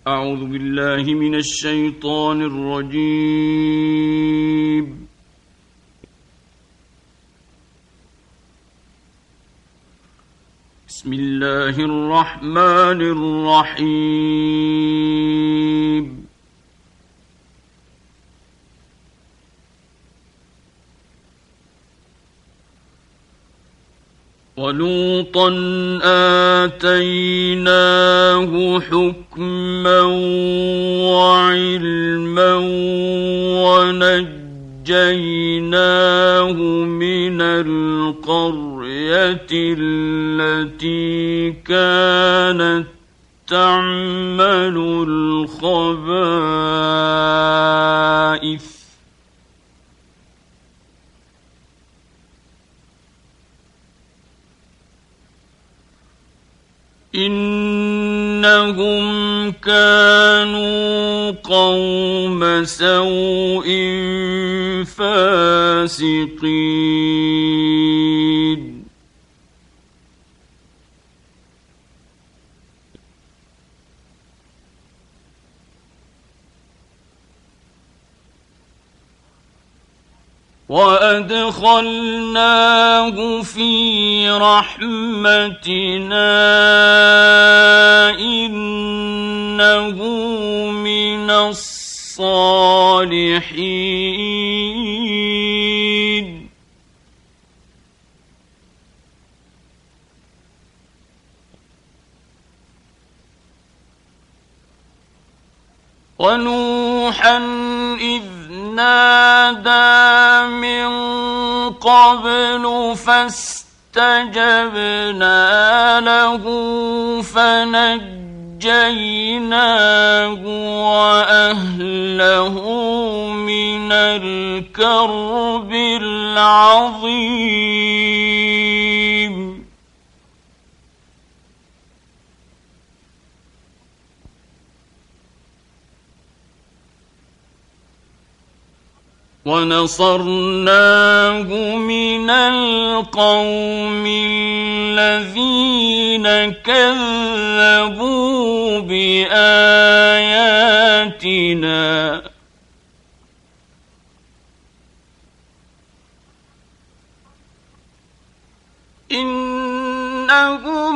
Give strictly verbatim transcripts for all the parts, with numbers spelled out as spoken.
أعوذ بالله من الشيطان الرجيم. بسم الله الرحمن الرحيم. ولوطا آتيناه حكما وعلما ونجيناه من القرية التي كانت تعمل الخبائث إنهم كانوا قوم سوء فاسقين وأدخلناه في رحمتنا إنه من الصالحين ونوحا إذ نادى من قبل فاستجبنا له فنجيناه وأهله من الكرب العظيم ونصرناه من القوم الذين كذبوا بآياتنا إنهم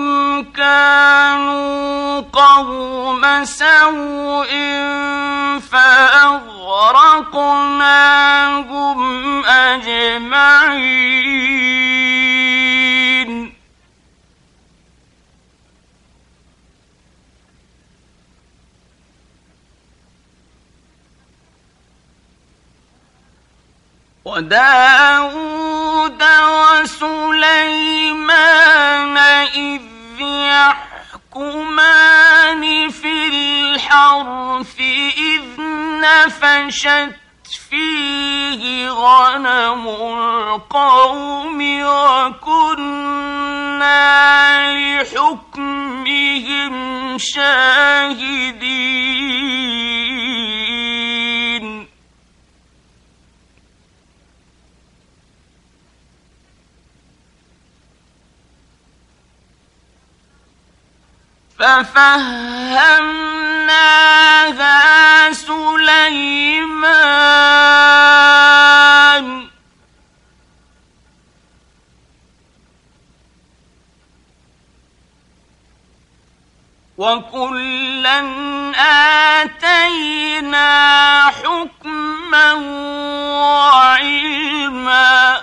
كانوا قوم سوء فأغرقناهم أجمعين وداود وسليمان إذ يحكمان في الحرث إذ نفشت فيه غنم القوم وكنا لحكمهم شاهدين ففهمناها سليمان وكلا آتينا حكما وعلما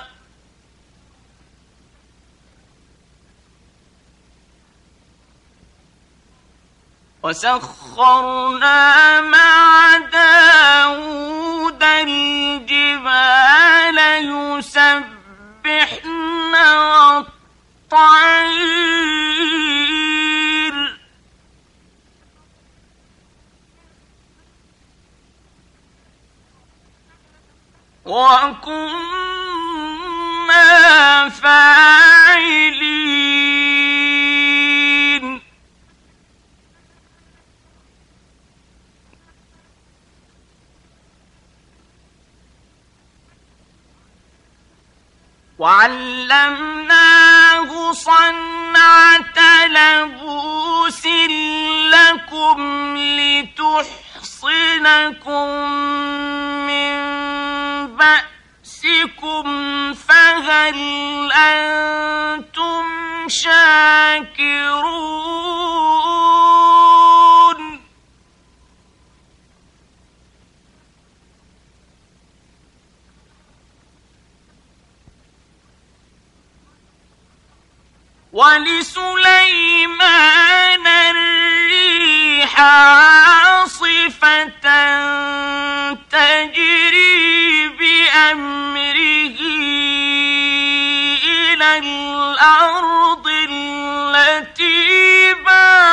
وسخرنا مع داود الجبال يسبحن والطير وكنا فاعلين وعلمناه صنعة لبوس لكم لتحسنكم بينكم من بأسكم فهل أنتم شاكرون ولسليمان الريح عاصفة تجري بأمره إلى الأرض التي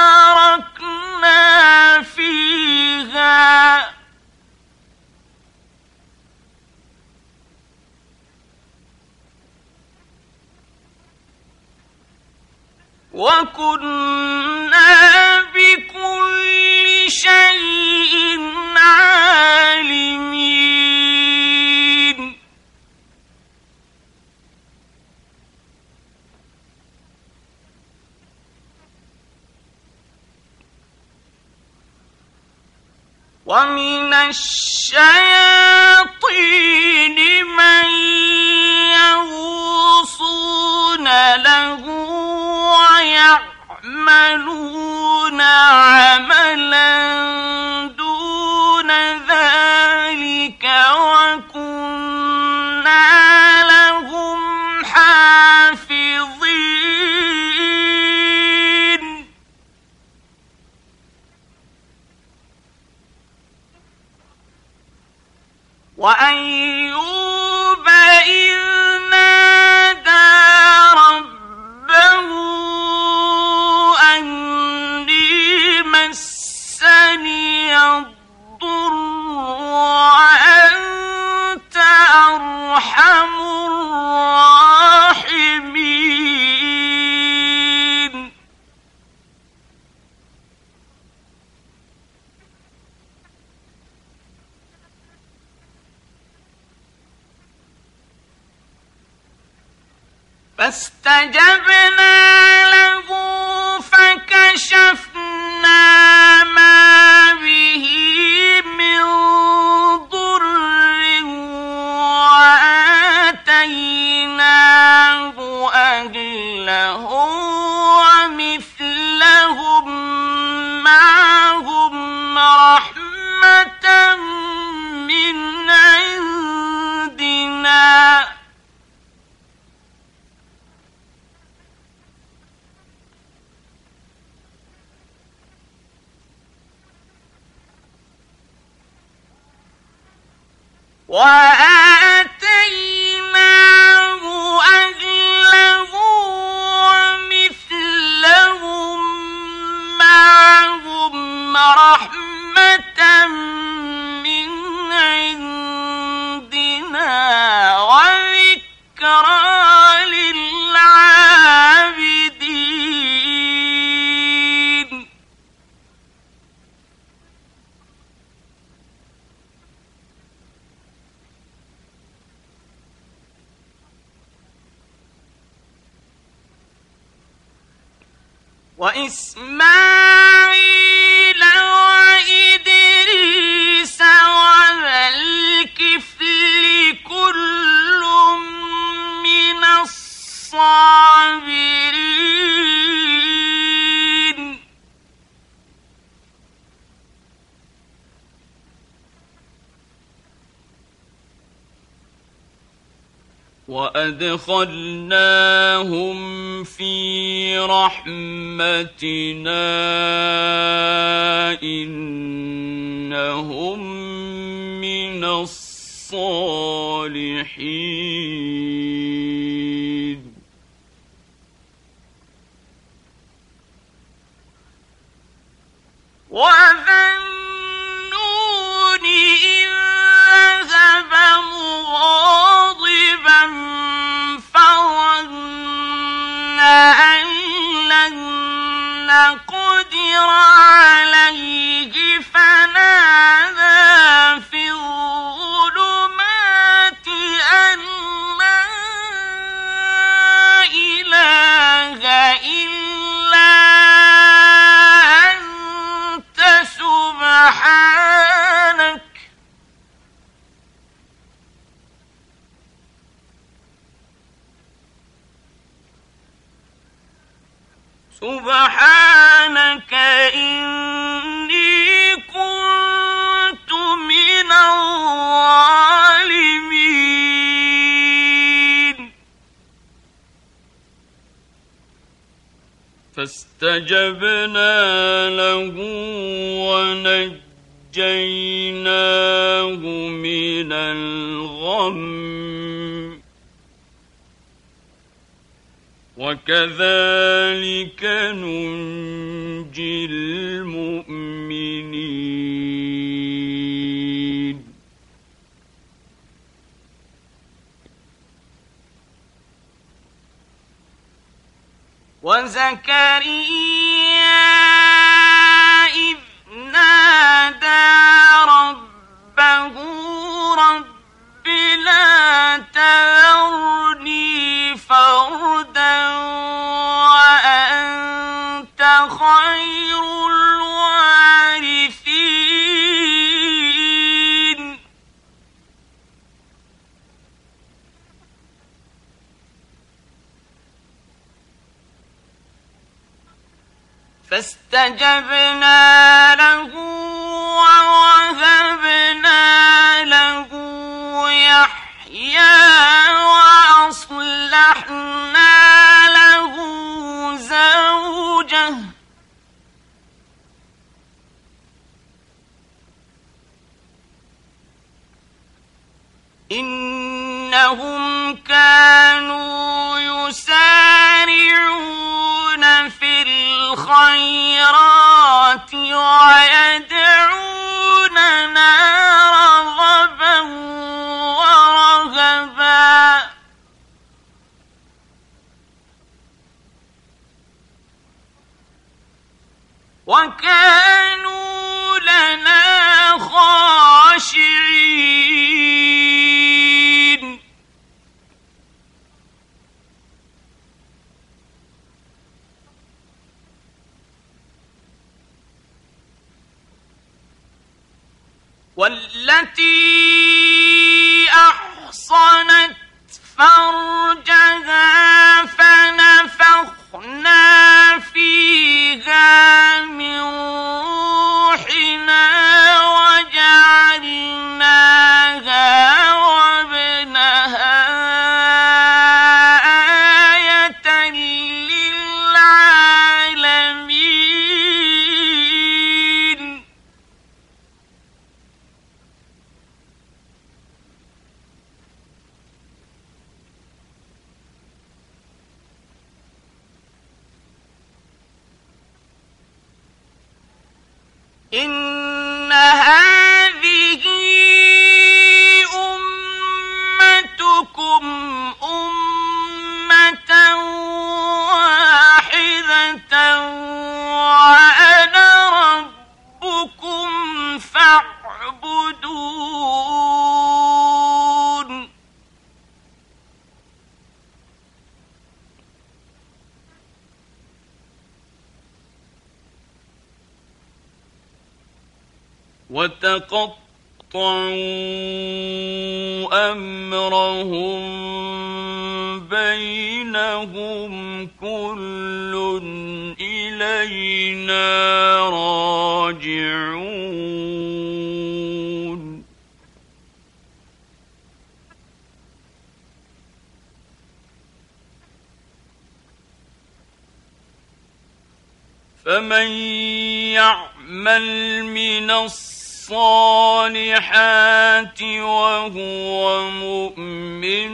باركنا فيها وكنا بكل شيء عالمين ومن الشياطين من يغوصون له ويعملون عملا دون ذلك وكنا لهم حافظين وأيوب إذ نادى ربه أني مسني الضر وأنت أرحم الراحمين فاستجبنا له فكشفنا ما به من ضر وآتيناه أهله ومثلهم معهم رحمة من عندنا وآتيناه أهله ومثلهم معهم رحمة من عندنا وذكرى للعابدين وإسماعيل وإدريس وذا الكفل كل من الصابرين وأدخلناهم في رحمتنا إنهم من الصالحين وذنون إذ ذهب مغاضبا فظن أن لن نقدر عليه فنادى في الظلمات أن لا إله إلا أنت سبحانك سبحانك إني كنت من الظالمين فاستجبنا له ونجيناه من الغم وكذلك ننجي المؤمنين وزكريا إذ نادى ربه رب لا تذرني فردا وأنت خير الوارثين فاستجبنا له ووهبنا له يحيى وأصلحنا له زوجه إنهم كانوا يسارعون في الخيرات ويدعوننا رغبا ورهبا وكانوا لنا خاشعين والتي أحصنت فرجها فنفخنا فيها من روحنا وجعلناها وابنها آية للعالمين إن هذه أمتكم أمة واحدة وأنا ربكم فاعبدون وتقطعوا أمرهم بينهم كل إلينا راجعون فمن يعمل من الصالحات وهو مؤمن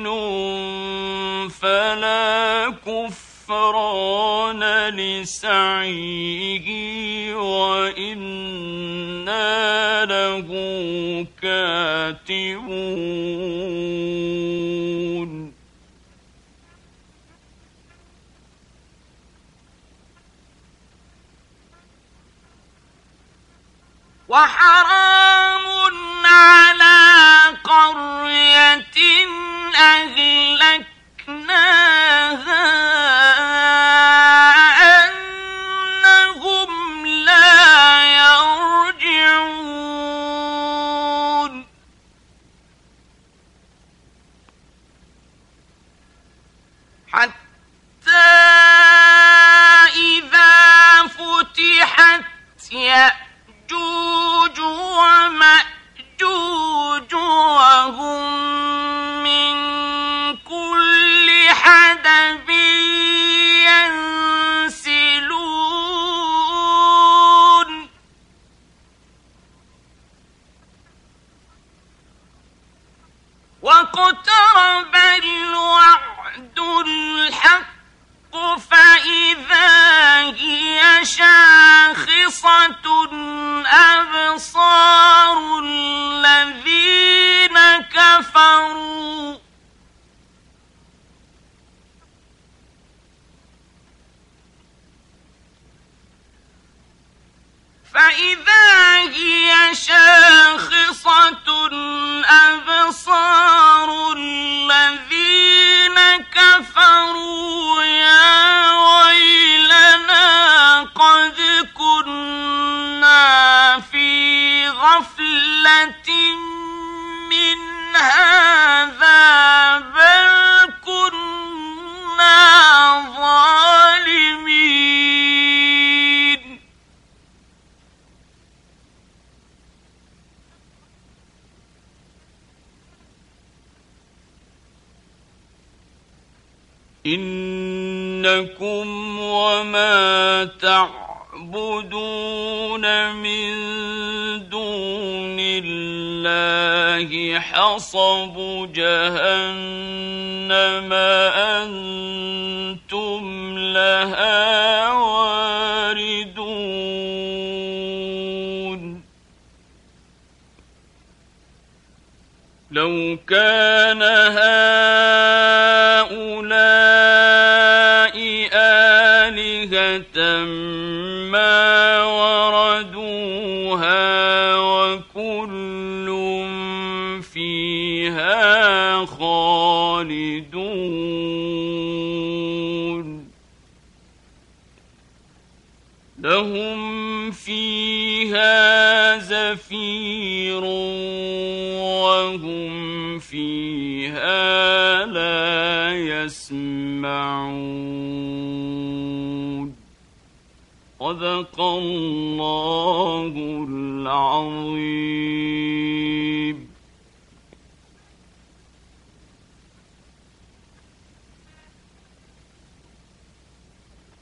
فلا كفران لسعيه وإنا له كاتبون وحرام على قرية أهلكناها أنهم لا يرجعون حتى إذا واقترب الوعد الحق فإذا هي شاخصة أبصار الذين كفروا فإذا هي شاخصة أبصار الذين كفروا يا ويلنا قد كنا في غفلة من هذا بل كنا ظالمين إنكم وما تعبدون من دون الله حصب جهنم أنتم لها واردون لو كان هؤلاء آلهة ما وردوها وكل فيها خالدون لهم فيها زفير وهم فيها لا يسمعون صدق الله العظيم.